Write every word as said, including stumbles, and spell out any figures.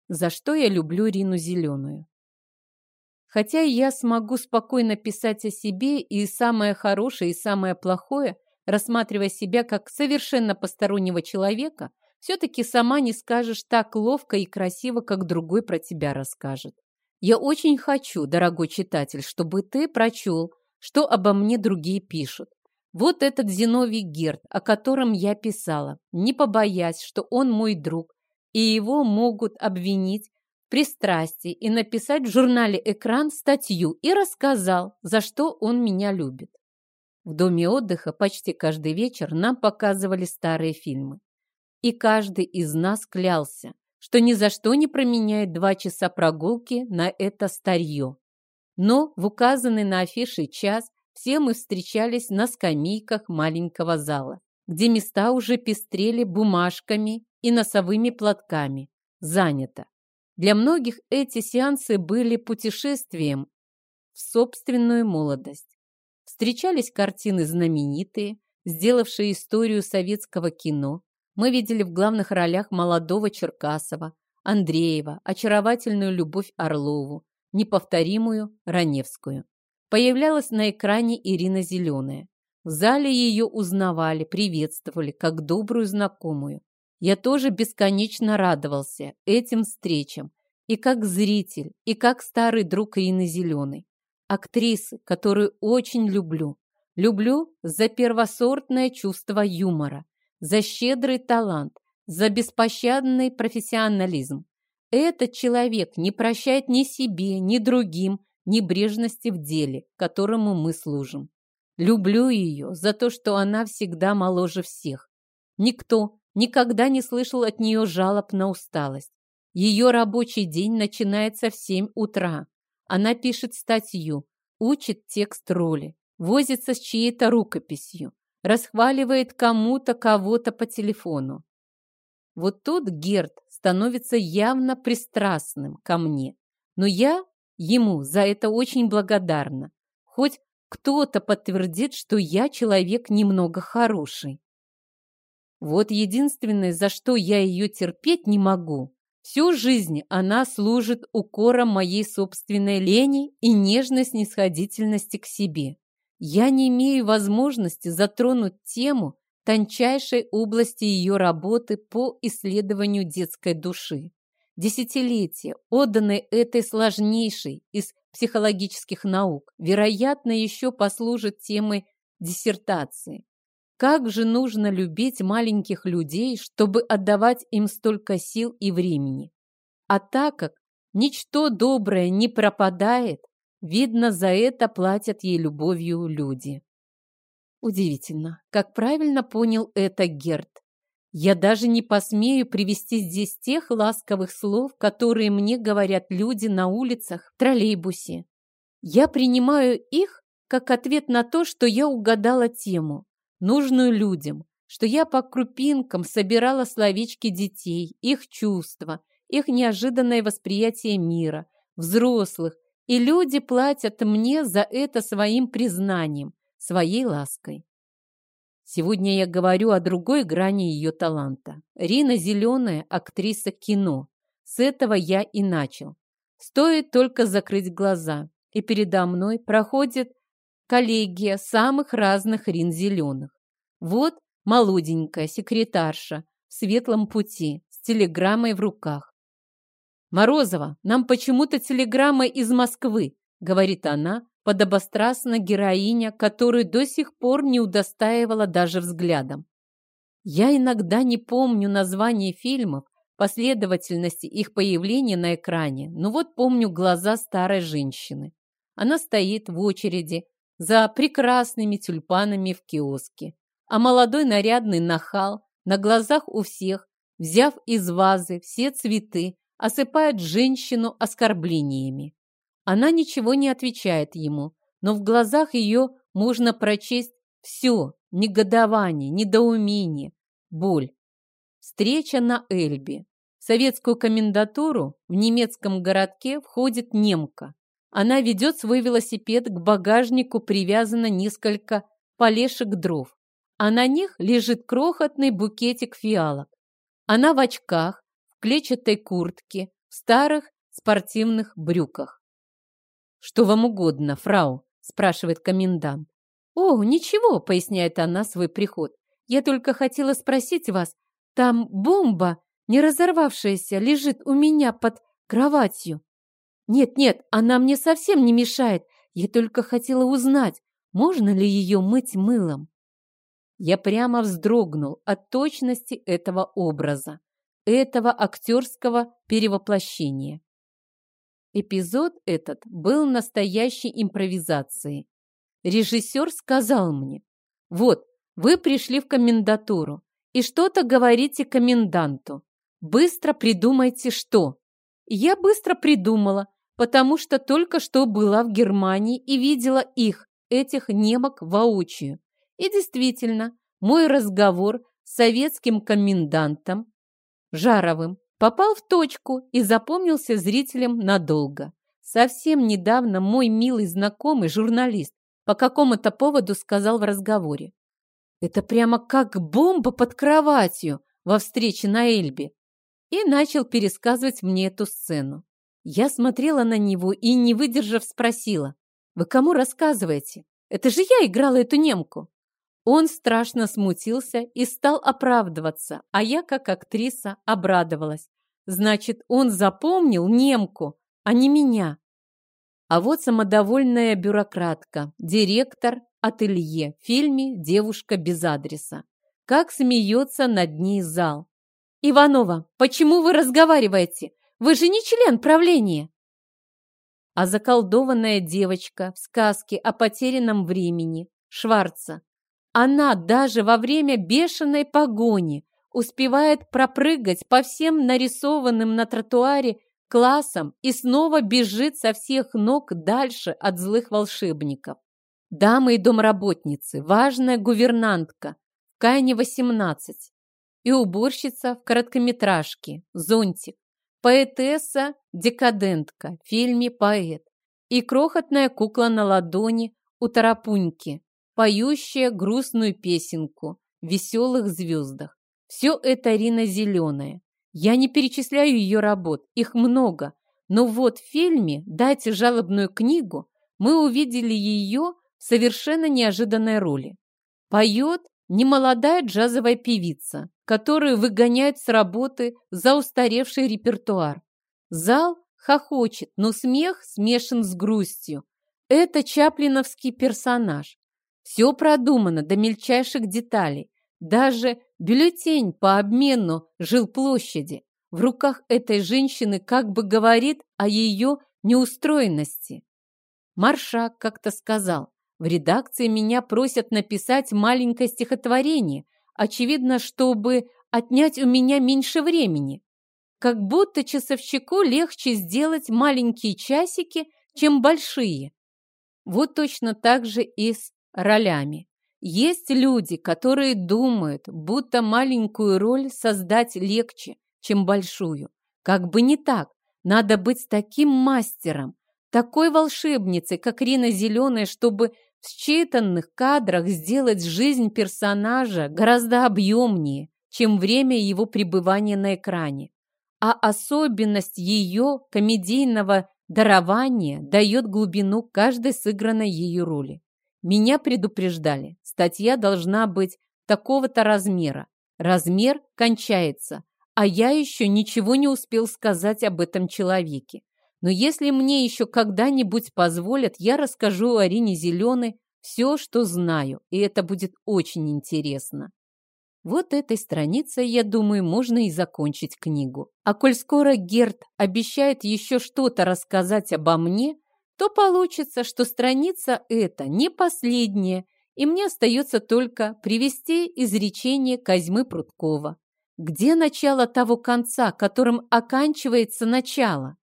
За что я люблю Рину Зеленую. Хотя я смогу спокойно писать о себе и самое хорошее, и самое плохое, рассматривая себя как совершенно постороннего человека, все-таки сама не скажешь так ловко и красиво, как другой про тебя расскажет. Я очень хочу, дорогой читатель, чтобы ты прочел, что обо мне другие пишут. Вот этот Зиновий Герд, о котором я писала, не побоясь, что он мой друг, и его могут обвинить в пристрастии и написать в журнале «Экран» статью и рассказал, за что он меня любит. В доме отдыха почти каждый вечер нам показывали старые фильмы. И каждый из нас клялся, что ни за что не променяет два часа прогулки на это старье. Но в указанный на афише час все мы встречались на скамейках маленького зала, где места уже пестрели бумажками и носовыми платками. Занято. Для многих эти сеансы были путешествием в собственную молодость. Встречались картины знаменитые, сделавшие историю советского кино. Мы видели в главных ролях молодого Черкасова, Андреева, очаровательную Любовь Орлову, неповторимую Раневскую. Появлялась на экране Ирина Зеленая. В зале ее узнавали, приветствовали, как добрую знакомую. Я тоже бесконечно радовался этим встречам, и как зритель, и как старый друг Ирины Зеленой, актрисы, которую очень люблю. Люблю за первосортное чувство юмора, за щедрый талант, за беспощадный профессионализм. Этот человек не прощает ни себе, ни другим небрежности в деле, которому мы служим. Люблю ее за то, что она всегда моложе всех. Никто никогда не слышал от нее жалоб на усталость. Ее рабочий день начинается в семь утра. Она пишет статью, учит текст роли, возится с чьей-то рукописью, расхваливает кому-то кого-то по телефону. Вот тут Герд становится явно пристрастным ко мне, но я ему за это очень благодарна. Хоть кто-то подтвердит, что я человек немного хороший. Вот единственное, за что я ее терпеть не могу. Всю жизнь она служит укором моей собственной лени и нежной снисходительности к себе. Я не имею возможности затронуть тему тончайшей области ее работы по исследованию детской души. Десятилетия, отданные этой сложнейшей из психологических наук, вероятно, еще послужат темой диссертации. Как же нужно любить маленьких людей, чтобы отдавать им столько сил и времени? А так как ничто доброе не пропадает, видно, за это платят ей любовью люди. Удивительно, как правильно понял это Герд. Я даже не посмею привести здесь тех ласковых слов, которые мне говорят люди на улицах, в троллейбусе. Я принимаю их как ответ на то, что я угадала тему, нужную людям, что я по крупинкам собирала словечки детей, их чувства, их неожиданное восприятие мира, взрослых, и люди платят мне за это своим признанием, своей лаской. Сегодня я говорю о другой грани ее таланта. Рина Зеленая – актриса кино. С этого я и начал. Стоит только закрыть глаза, и передо мной проходит коллегия самых разных Рин Зеленых. Вот молоденькая секретарша в светлом пути с телеграммой в руках. «Морозова, нам почему-то телеграмма из Москвы», — говорит она, подобострастно героиня, которую до сих пор не удостаивала даже взглядом. Я иногда не помню названия фильмов, последовательности их появления на экране, но вот помню глаза старой женщины. Она стоит в очереди за прекрасными тюльпанами в киоске, а молодой нарядный нахал на глазах у всех, взяв из вазы все цветы, осыпает женщину оскорблениями. Она ничего не отвечает ему, но в глазах ее можно прочесть все: негодование, недоумение, боль. Встреча на Эльбе. В советскую комендатуру в немецком городке входит немка. Она ведет свой велосипед, к багажнику привязано несколько полешек дров, а на них лежит крохотный букетик фиалок. Она в очках, в клетчатой куртке, в старых спортивных брюках. «Что вам угодно, фрау?» – спрашивает комендант. «О, ничего», – поясняет она свой приход. «Я только хотела спросить вас, там бомба, не разорвавшаяся, лежит у меня под кроватью. Нет-нет, она мне совсем не мешает. Я только хотела узнать, можно ли ее мыть мылом». Я прямо вздрогнул от точности этого образа, этого актерского перевоплощения. Эпизод этот был настоящей импровизацией. Режиссер сказал мне: «Вот, вы пришли в комендатуру и что-то говорите коменданту. Быстро придумайте, что». И я быстро придумала, потому что только что была в Германии и видела их, этих немок, воочию. И действительно, мой разговор с советским комендантом Жаровым попал в точку и запомнился зрителям надолго. Совсем недавно мой милый знакомый журналист по какому-то поводу сказал в разговоре: «Это прямо как бомба под кроватью во встрече на Эльбе», и начал пересказывать мне эту сцену. Я смотрела на него и, не выдержав, спросила: «Вы кому рассказываете? Это же я играла эту немку». Он страшно смутился и стал оправдываться, а я, как актриса, обрадовалась. Значит, он запомнил немку, а не меня. А вот самодовольная бюрократка, директор ателье в фильме «Девушка без адреса». Как смеется над ней зал. «Иванова, почему вы разговариваете? Вы же не член правления!» А заколдованная девочка в сказке о потерянном времени Шварца. Она даже во время бешеной погони успевает пропрыгать по всем нарисованным на тротуаре классам и снова бежит со всех ног дальше от злых волшебников. Дамы и домработницы, важная гувернантка в Кайне восемнадцать и уборщица в короткометражке «Зонтик», поэтесса-декадентка в фильме «Поэт» и крохотная кукла на ладони у Тарапуньки, поющая грустную песенку в «Веселых звездах». Все это Рина Зеленая. Я не перечисляю ее работ, их много, но вот в фильме «Дайте жалобную книгу» мы увидели ее в совершенно неожиданной роли. Поет немолодая джазовая певица, которую выгоняют с работы за устаревший репертуар. Зал хохочет, но смех смешан с грустью. Это чаплиновский персонаж. Все продумано до мельчайших деталей. Даже бюллетень по обмену жилплощади в руках этой женщины как бы говорит о ее неустроенности. Маршак как-то сказал: «В редакции меня просят написать маленькое стихотворение, очевидно, чтобы отнять у меня меньше времени. Как будто часовщику легче сделать маленькие часики, чем большие». Вот точно так же и с ролями. Есть люди, которые думают, будто маленькую роль создать легче, чем большую. Как бы не так. Надо быть таким мастером, такой волшебницей, как Рина Зеленая, чтобы в считанных кадрах сделать жизнь персонажа гораздо объемнее, чем время его пребывания на экране. А особенность ее комедийного дарования дает глубину каждой сыгранной ею роли. Меня предупреждали, статья должна быть такого-то размера. Размер кончается, а я еще ничего не успел сказать об этом человеке. Но если мне еще когда-нибудь позволят, я расскажу о Рине Зеленой все, что знаю, и это будет очень интересно. Вот этой страницей, я думаю, можно и закончить книгу. А коль скоро Герт обещает еще что-то рассказать обо мне, то получится, что страница эта не последняя, и мне остается только привести изречение Козьмы Прудкова. Где начало того конца, которым оканчивается начало?